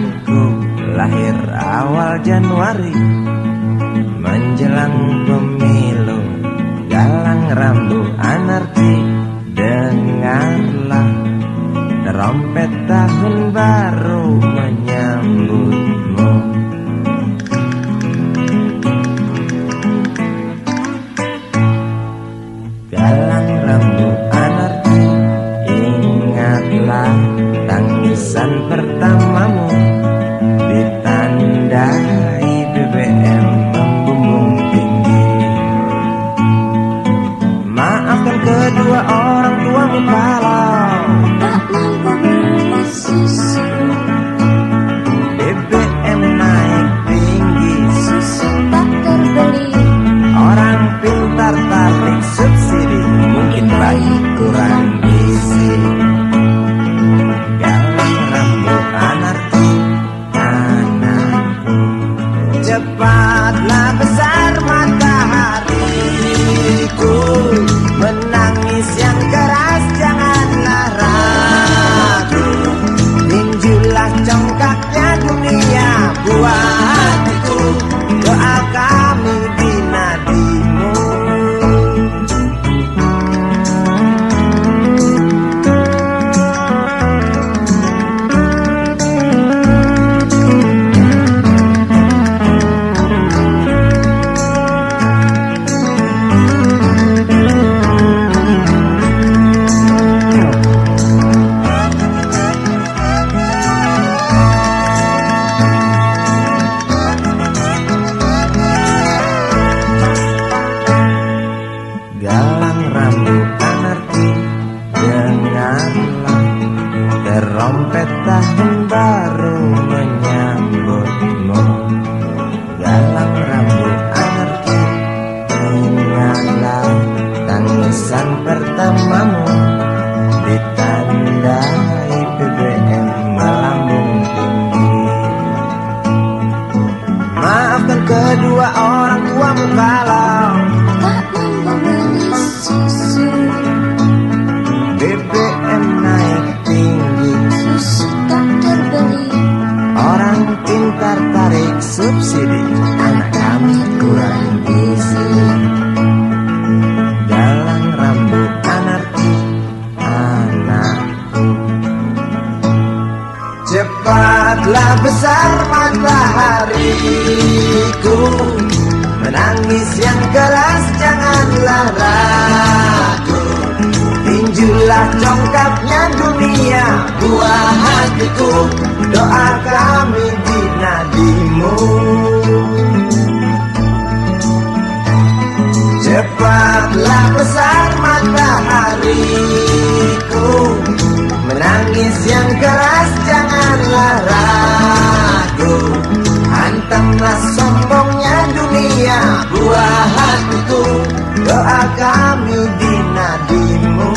Temanku lahir awal Januari menjelang pemilu. Galang rambu anarki, dengarlah trompet tahun baru menyambutmu. Galang rambu anarki, ingatlah tangisan pertamamu, ditandai BBM membumbung tinggi. Maafkan kedua orang tuamu kalau tak mampu beli susu. BBM naik tinggi, Susu tak terbeli. orang pintar tarik subsidi, mungkin bayi kurang gizi. Galang rambu anarki, anakku, cepatlah besar matahariku. Menangis yang keras janganlah ragu, tinjulah congkaknya dunia buah hatiku. Doa kami di nadimu. Galang rambu anarki, dengarlah trompet tahun baru menyambutmu. Galang rambu anarki, ingatlah tangisan pertamamu, ditandai BBM melambung tinggi. Maafkan kedua orang tuamu kalau Tak mampu beli susu. BBM naik tinggi, Susu tak terbeli. orang pintar tarik subsidi, anak kami kurang gizi. Galang rambu anarki, anakku, cepatlah besar matahariku. Menangis yang keras janganlah ragu, tinjulah congkaknya dunia buah hatiku. Doa kami di nadimu. Cepatlah besar matahariku, menangis yang keras janganlah ragu, hantamlah sombongnya dunia buah hatiku. Doa kami di nadimu.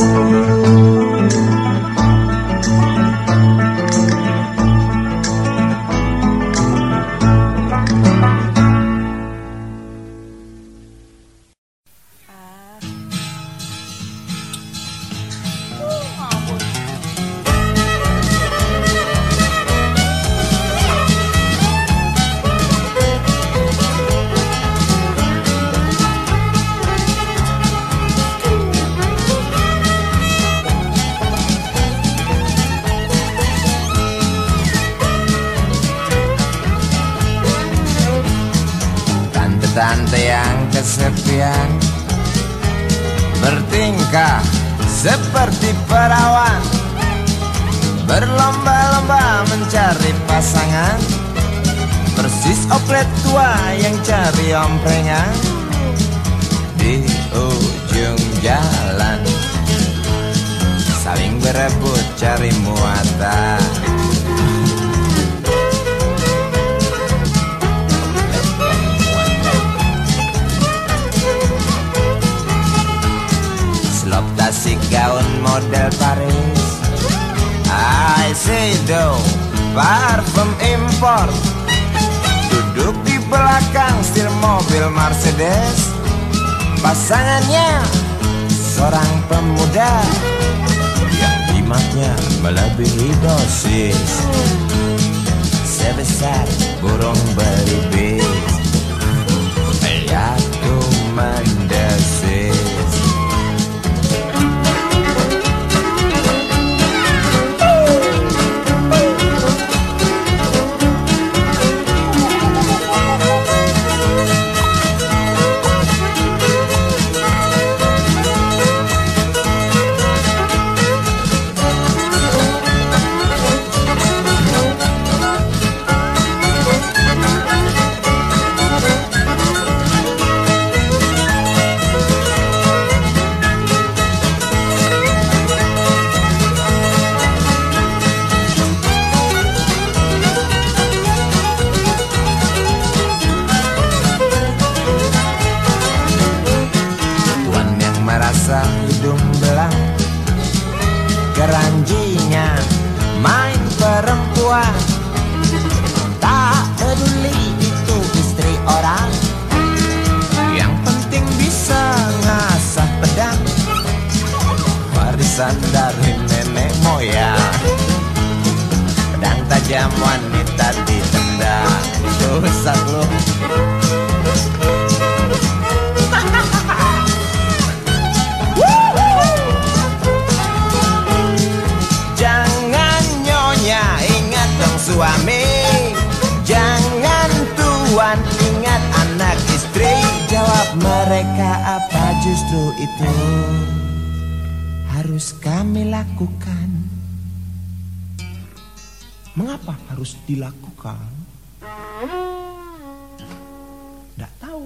Tante yang kesepian bertingkah seperti perawan, berlomba-lomba mencari pasangan, persis oplet tua yang cari omprengan di ujung jalan, saling berebut cari muatan. Slop tasik gaun model Paris, I say do parfum import, duduk di belakang setir mobil Mercedes. Pasangannya seorang pemuda yang jimatnya melebihi dosis. warisan dari nenek moyang. Pedang tajam wanita ditendang. Rusak lu. Jangan nyonya, ingat dong suami. Jangan tuan, ingat anak istri. Jawab mereka apa justru itu harus kami lakukan. Mengapa harus dilakukan? Tidak tahu.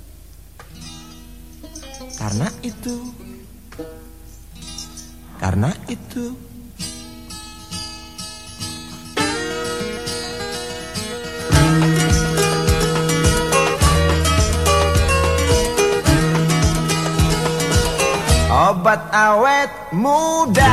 Karena itu obat awet muda.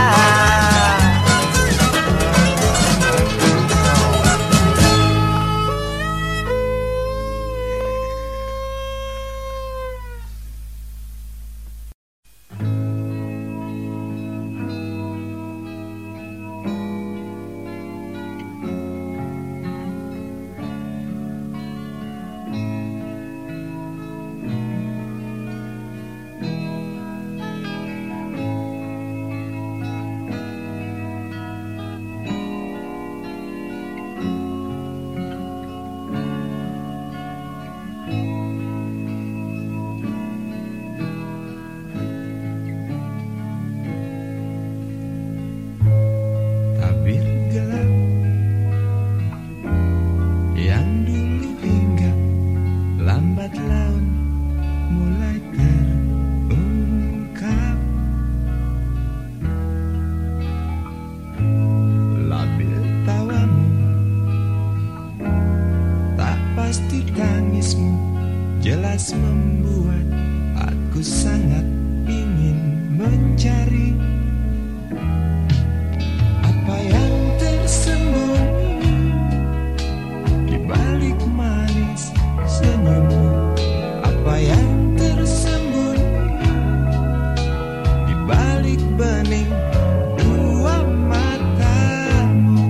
Jelas membuat aku sangat ingin mencari apa yang tersembunyi di balik manis senyummu. Apa yang tersembunyi di balik bening dua matamu.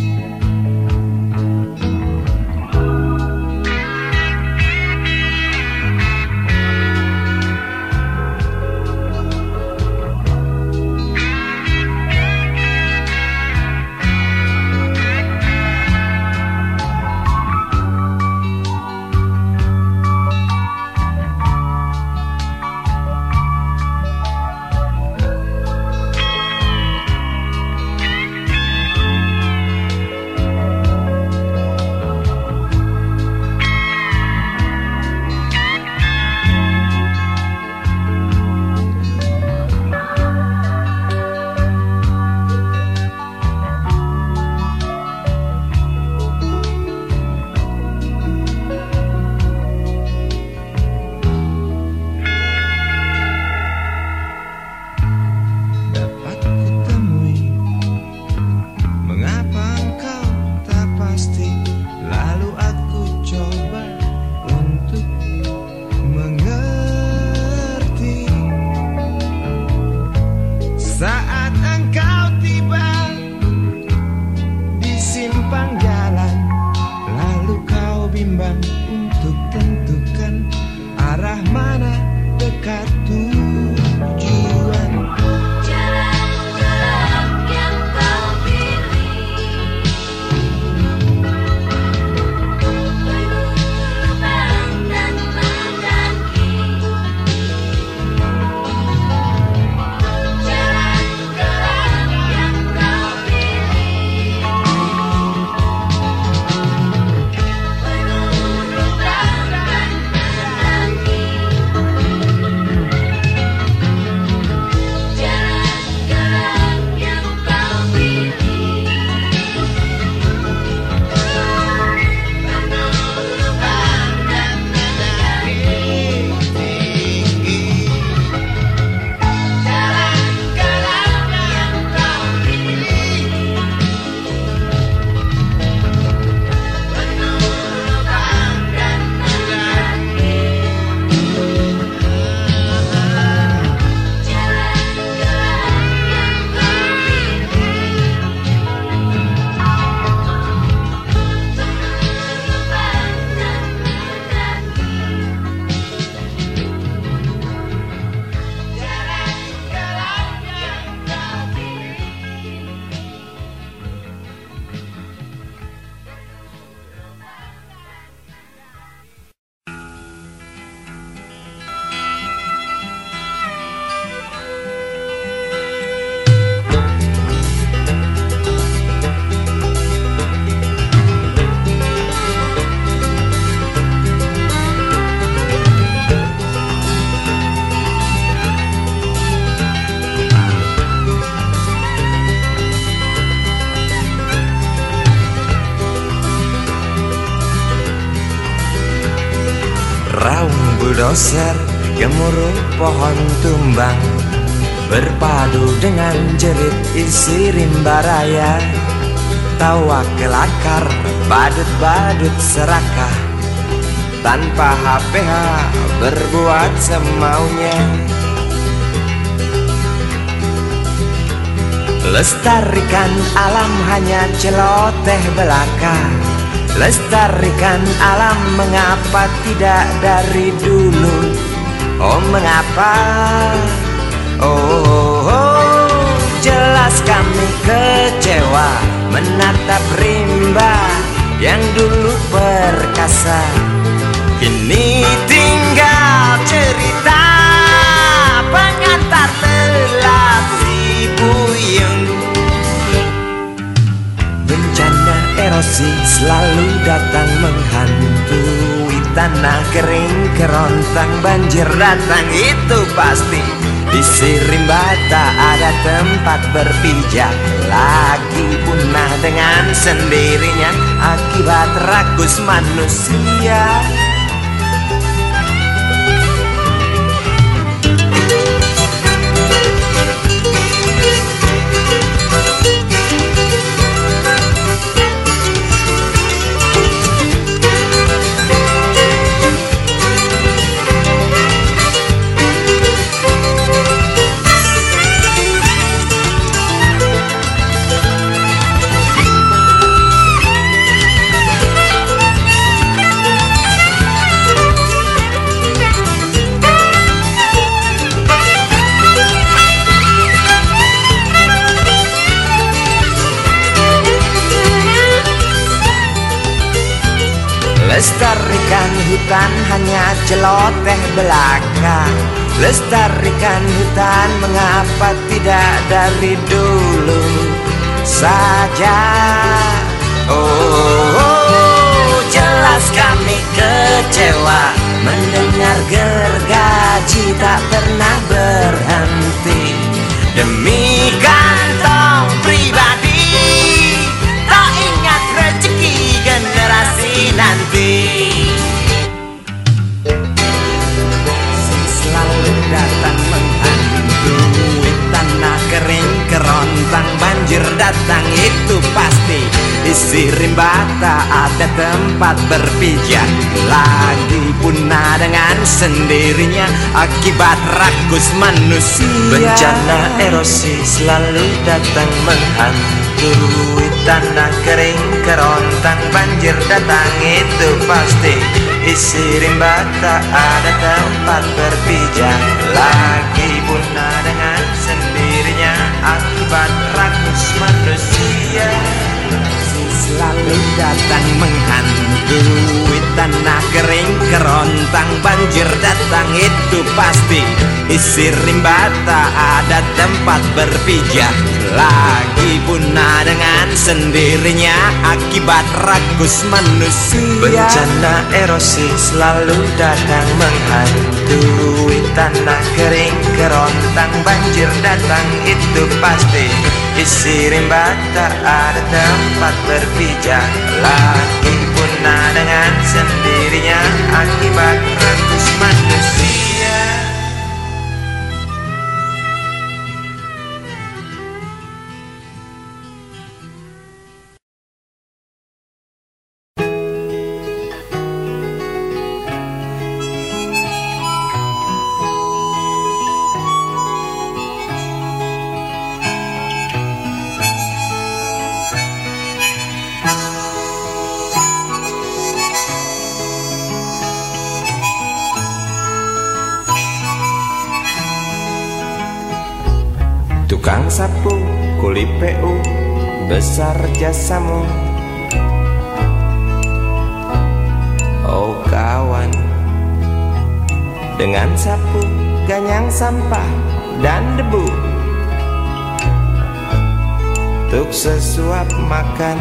Saat engkau tiba di simpang jalan, lalu kau bimbang untuk tentukan arah mana dekat tujuan. Jalan gelap yang kau pilih, berlubang dan mendaki. Jalan gelap yang kau pilih, berlubang bulldozer, gemuruh pohon tumbang, berpadu dengan jerit isi rimba raya. Tawa kelakar, badut-badut serakah, tanpa HPH berbuat semaunya. Lestarikan alam hanya celoteh belaka, lestarikan alam mengapa tidak dari dulu. Oh mengapa? Oh, jelas kami kecewa menatap rimba yang dulu perkasa, kini tinggal cerita pengantar telat si buyung. Bencana erosi selalu datang menghantui tanah kering kerontang, banjir datang itu pasti. Di rimba tak ada tempat berpijak, lagi punah dengan sendirinya akibat rakus manusia. Lestarikan hutan hanya celoteh belaka, lestarikan hutan mengapa tidak dari dulu saja. Oh, jelas kami kecewa mendengar gergaji tak pernah berhenti demi kantong pribadi, tak ingat rezeki generasi nanti. Selalu datang menghantui tanah kering kerontang, banjir datang itu pasti. Isi rimba tak ada tempat berpijak, lagi punah dengan sendirinya akibat rakus manusia. Bencana erosi selalu datang menghantui tanah kering kerontang, banjir datang itu pasti. Isi rimba tak ada tempat berpijak, lagi punah dengan sendirinya akibat rakus manusia. Selalu datang menghantui tanah kering kerontang, banjir datang itu pasti. Isi rimba tak ada tempat berpijak, lagi punah dengan sendirinya akibat rakus manusia. Bencana erosi selalu datang menghantui tanah kering kerontang, banjir datang itu pasti. Isi rimba tak ada tempat berpijak, lagi punah dengan sendirinya akibat rakus manusia. Tukang sapu, kuli PU, besar jasamu. Oh kawan, dengan sapu, ganyang sampah dan debu, untuk sesuap makan.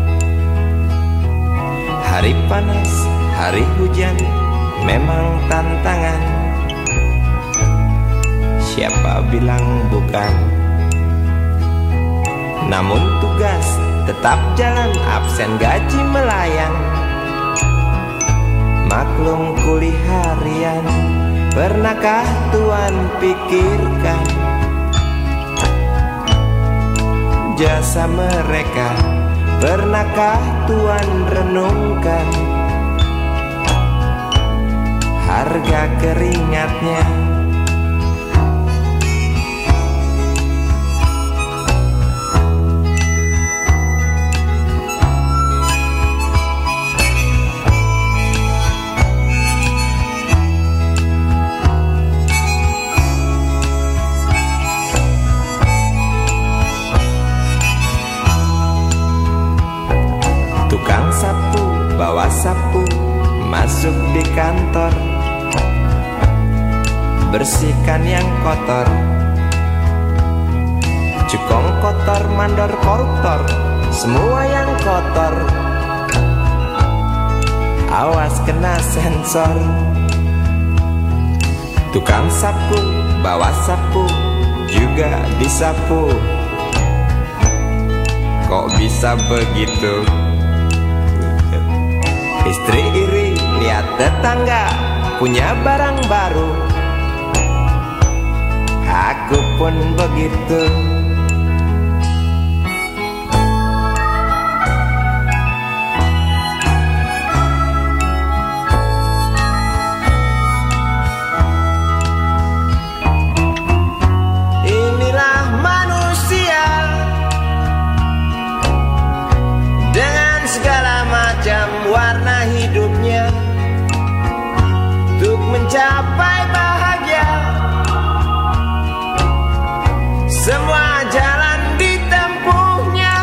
Hari panas, hari hujan, memang tantangan. Siapa bilang bukan? Namun tugas tetap jalan, absen gaji melayang. Maklum kuli harian, Pernahkah Tuhan pikirkan jasa mereka? Pernahkah Tuhan renungkan harga keringatnya? Tukang sapu bawa sapu masuk di kantor, bersihkan yang kotor. Cukong kotor, mandor, koruptor, semua yang kotor, awas kena sensor. Tukang sapu bawa sapu juga disapu. Kok bisa begitu? Istri iri lihat tetangga punya barang baru, aku pun begitu. Inilah manusia dengan segala macam warna hidupnya, untuk mencapai bahagia semua jalan ditempuhnya.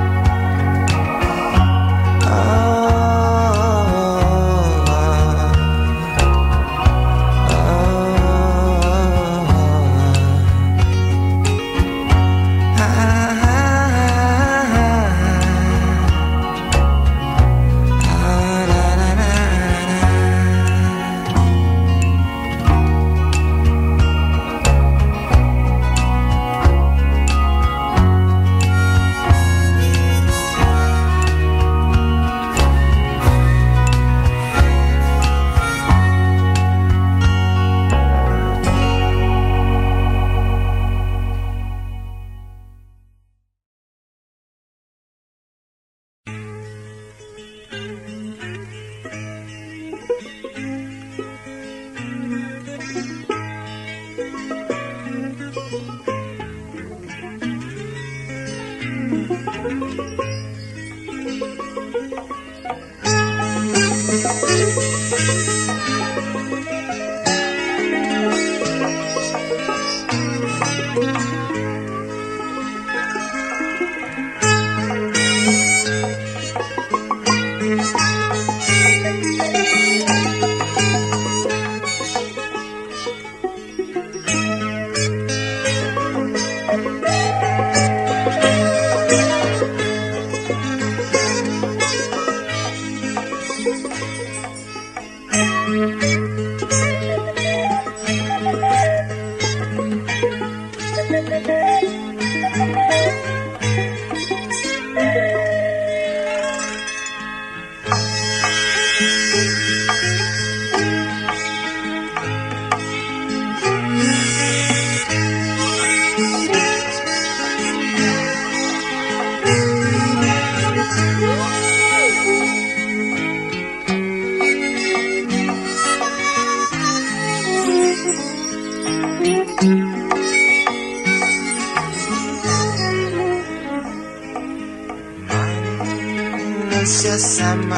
Manusia sama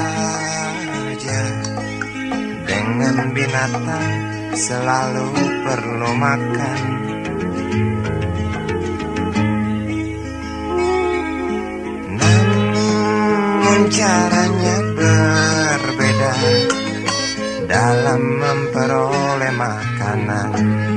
saja dengan binatang, selalu perlu makan. Namun caranya berbeda dalam memperoleh makanan.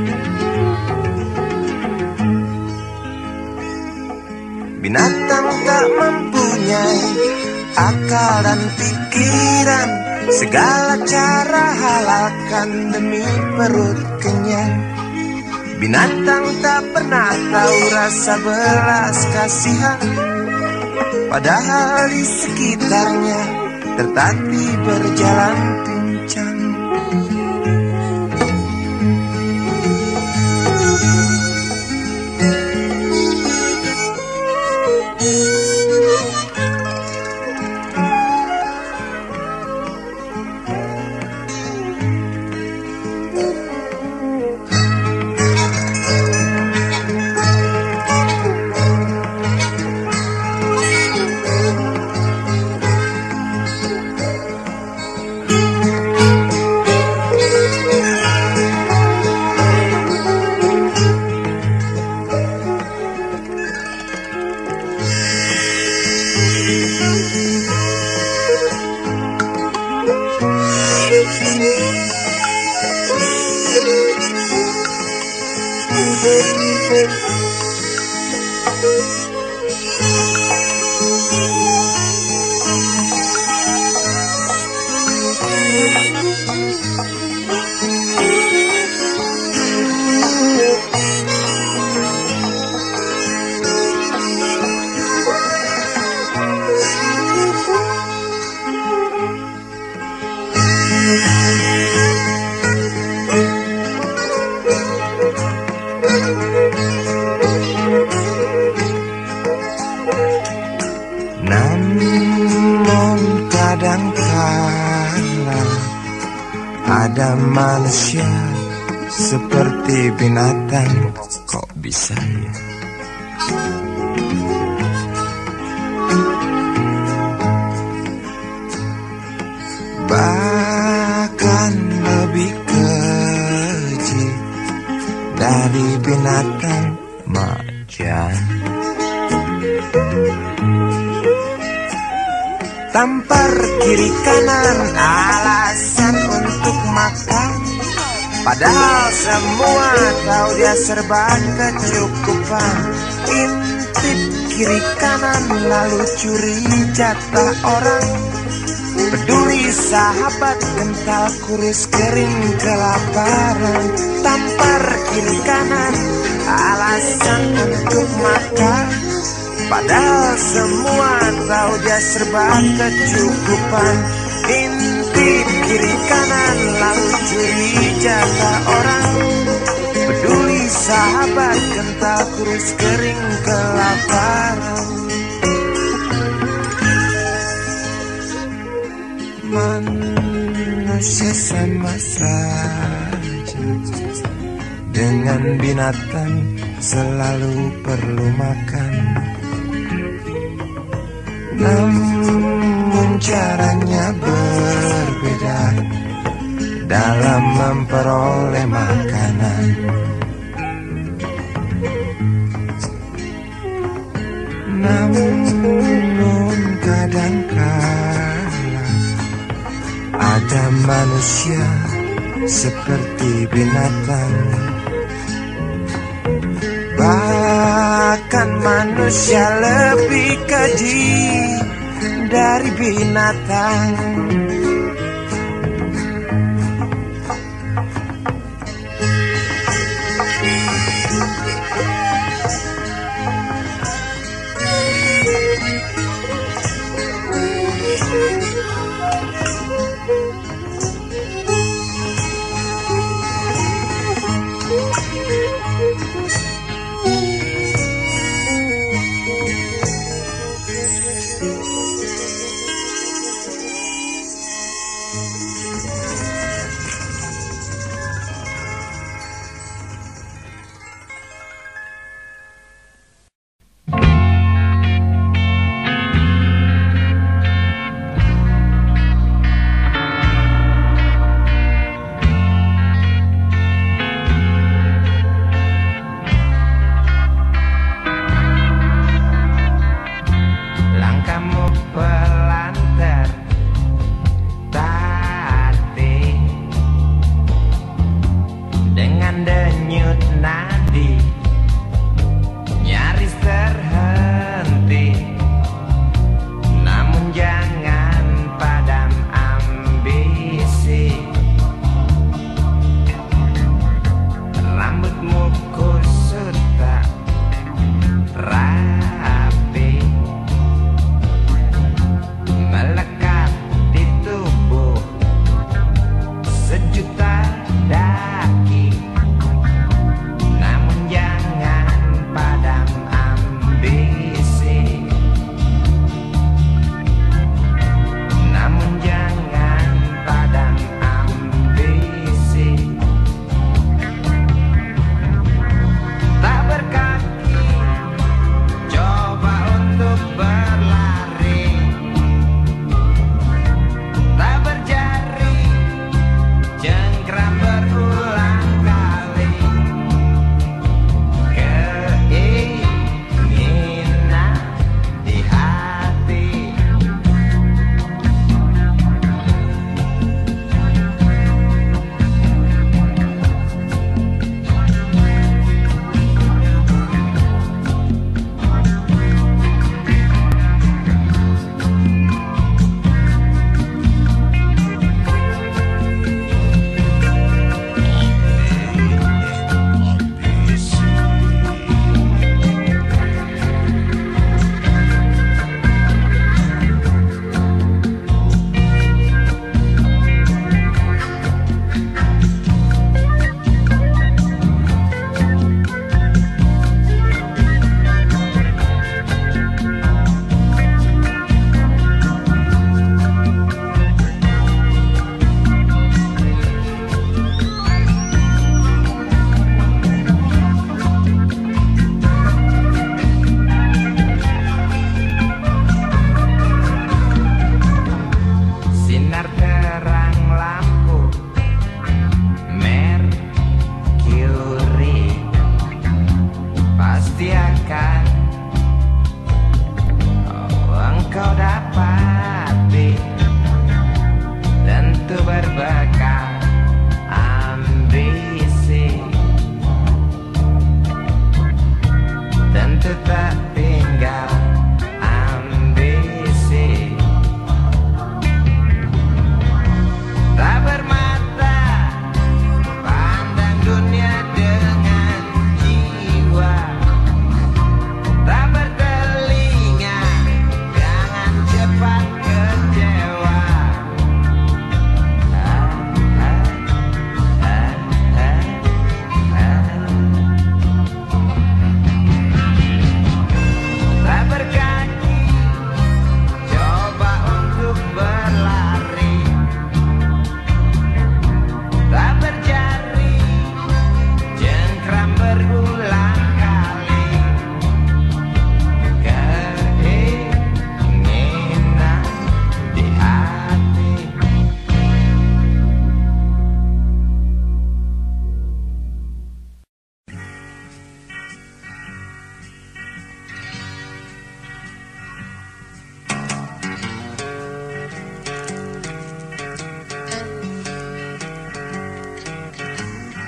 Binatang tak mempunyai akal dan pikiran, segala cara halalkan demi perut kenyang. Binatang tak pernah tahu rasa belas kasihan, padahal di sekitarnya tertatih berjalan pincang. Namun kadangkala ada manusia seperti binatang. Kok bisa ya? Bahkan lebih keji dari binatang macan. Tampar kiri kanan alasan untuk makan, padahal semua tahu dia serba kecukupan. Intip kiri kanan lalu curi jatah orang. Peduli sahabat kental kurus kering kelaparan. Tampar kiri kanan alasan untuk makan, padahal semua tahu dia serba kecukupan. Intip kiri kanan lalu curi jatah orang. Peduli sahabat kental kurus kering kelaparan. Manusia sama saja dengan binatang, selalu perlu makan. Namun caranya berbeda dalam memperoleh makanan. Namun kadangkala ada manusia seperti binatang. Bahkan manusia lebih keji dari binatang. Langkahmu pelantar, tak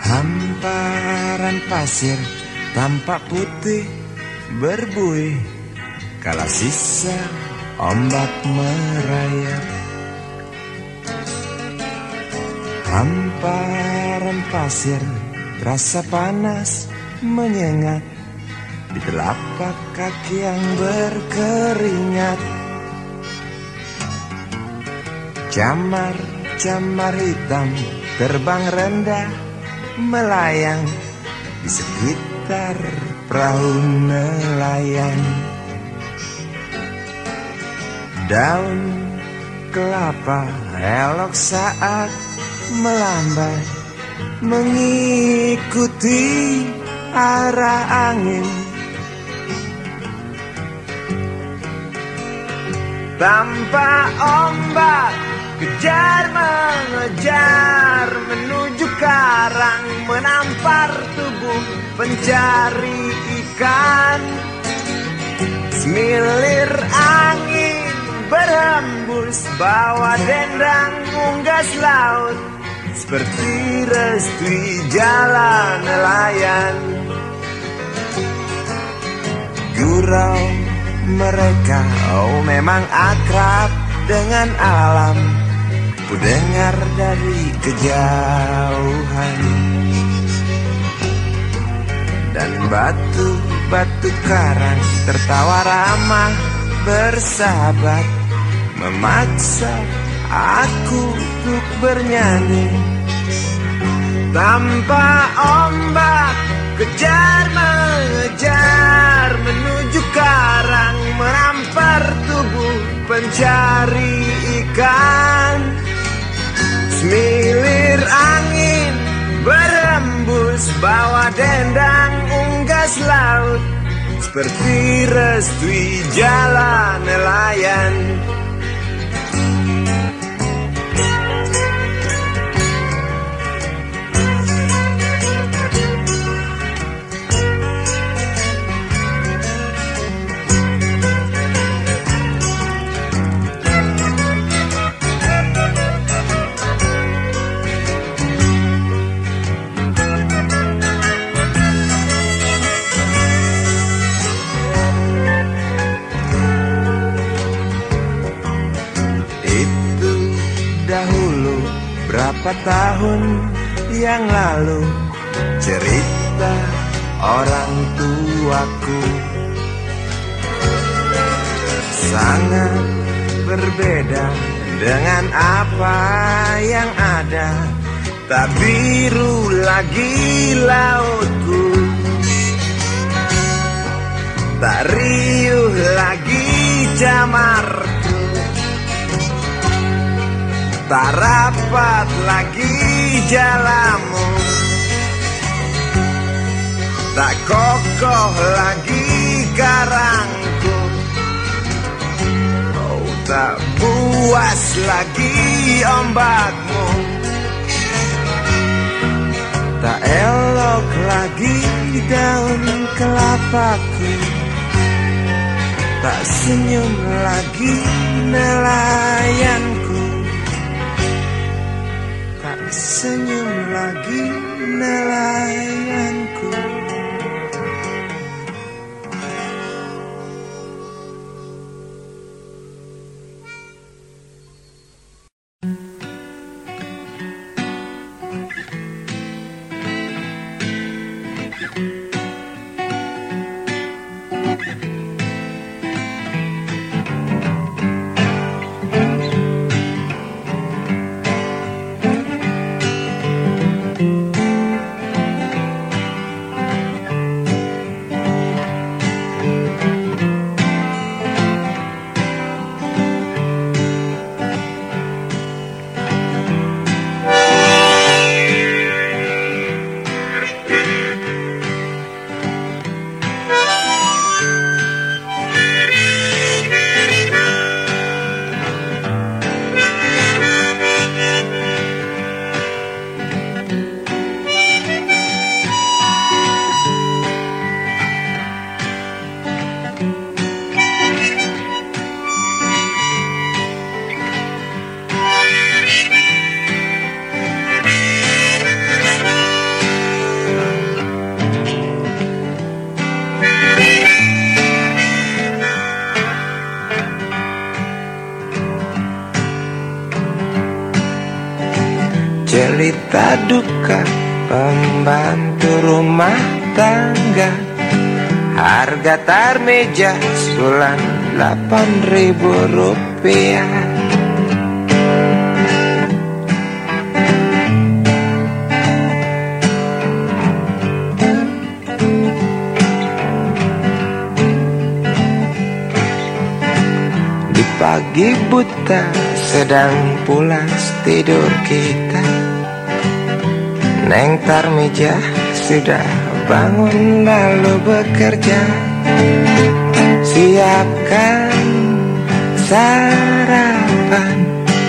Hamparan pasir tampak putih berbuih kala sisa ombak merayap. Hamparan pasir rasa panas menyengat di telapak kaki yang berkeringat. Camar-camar hitam terbang rendah melayang di sekitar perahu nelayan. Daun kelapa elok saat melambai mengikuti arah angin. Tanpa ombak kejar mengejar menuju karang, menampar tubuh pencari ikan. Semilir angin berhembus bawa dendang unggas laut seperti restui jalan nelayan. Gurau mereka memang akrab dengan alam, ku dengar dari kejauhan. Dan batu-batu karang tertawa ramah bersahabat, memaksa aku untuk bernyanyi. Tanpa ombak kejar mengejar menuju karang, menampar tubuh pencari ikan. Semilir angin berhembus bawa dendang unggas laut seperti restui jalan nelayan. Berapa tahun yang lalu cerita orang tuaku sangat berbeda dengan apa yang ada. Tak biru lagi lautku, tak riuh lagi camarku, tak rapat lagi jalamu, tak kokoh lagi karangku, oh tak puas lagi ombakmu, tak elok lagi daun kelapaku, tak senyum lagi nelayanku, tak senyum lagi nelayanku. cerita duka pembantu rumah tangga. Harga tarmeja sebulan 8.000 rupiah. Di pagi buta sedang pulas tidur kita, Neng Tarmija sudah bangun lalu bekerja. Siapkan sarapan,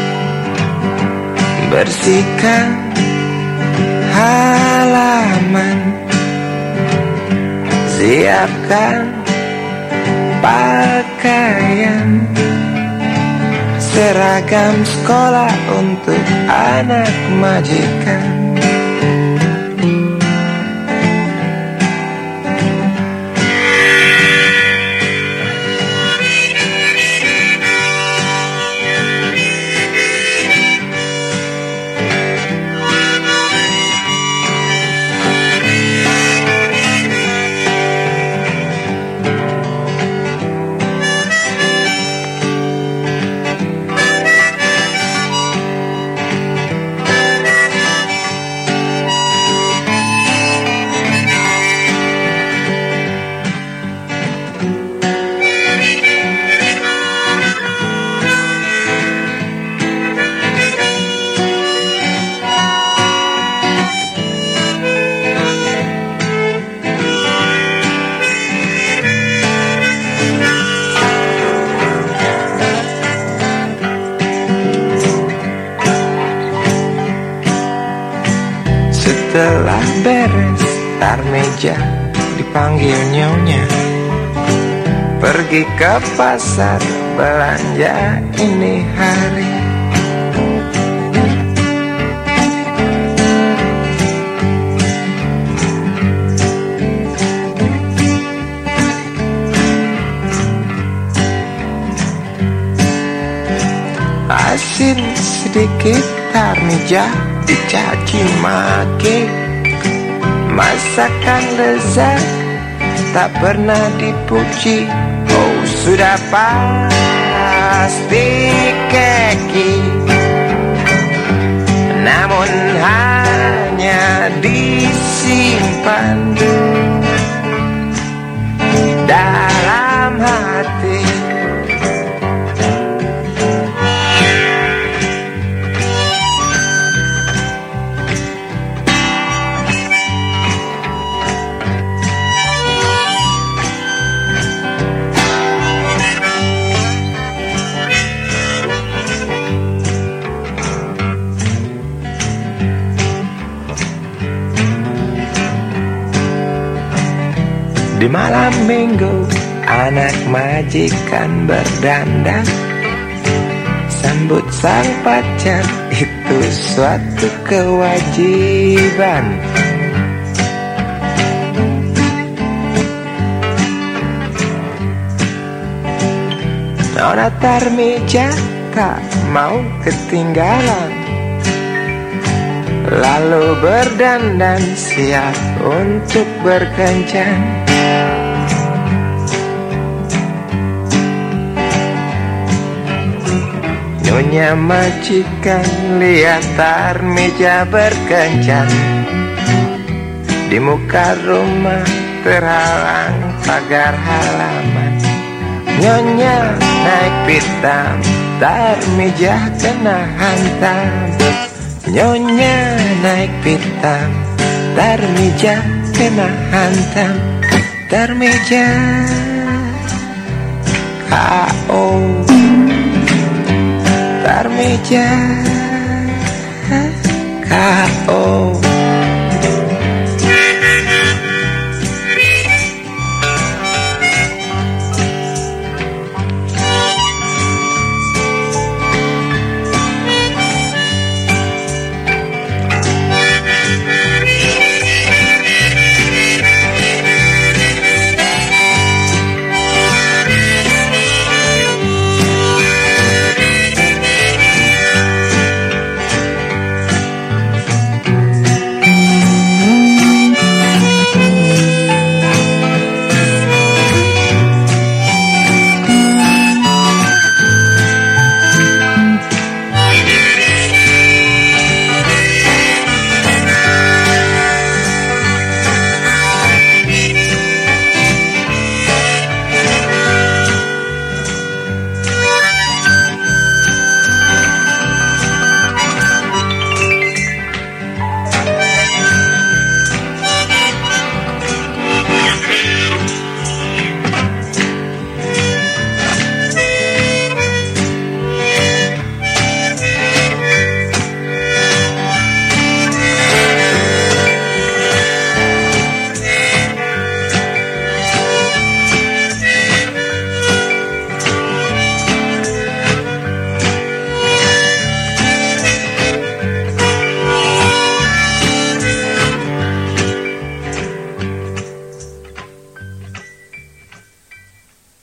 bersihkan halaman, siapkan pakaian, seragam sekolah untuk anak majikan. Setelah beres Tarmija dipanggil nyonya, pergi ke pasar belanja ini hari. Asin sedikit Tarmija dicaci maki, masakan lezat tak pernah dipuji. Oh sudah pasti keki, namun hanya disimpan dalam hati. Di malam minggu anak majikan berdandan, sambut sang pacar itu suatu kewajiban. Nona Tarmija tak mau ketinggalan, lalu berdandan siap untuk berkencan. Nyonya majikan lihat Tarmija berkencan, di muka rumah terhalang pagar halaman. Nyonya naik pitam, Tarmija kena hantam. Nyonya naik pitam, Tarmija kena hantam. Tarmija K.O. Tarmija K.O.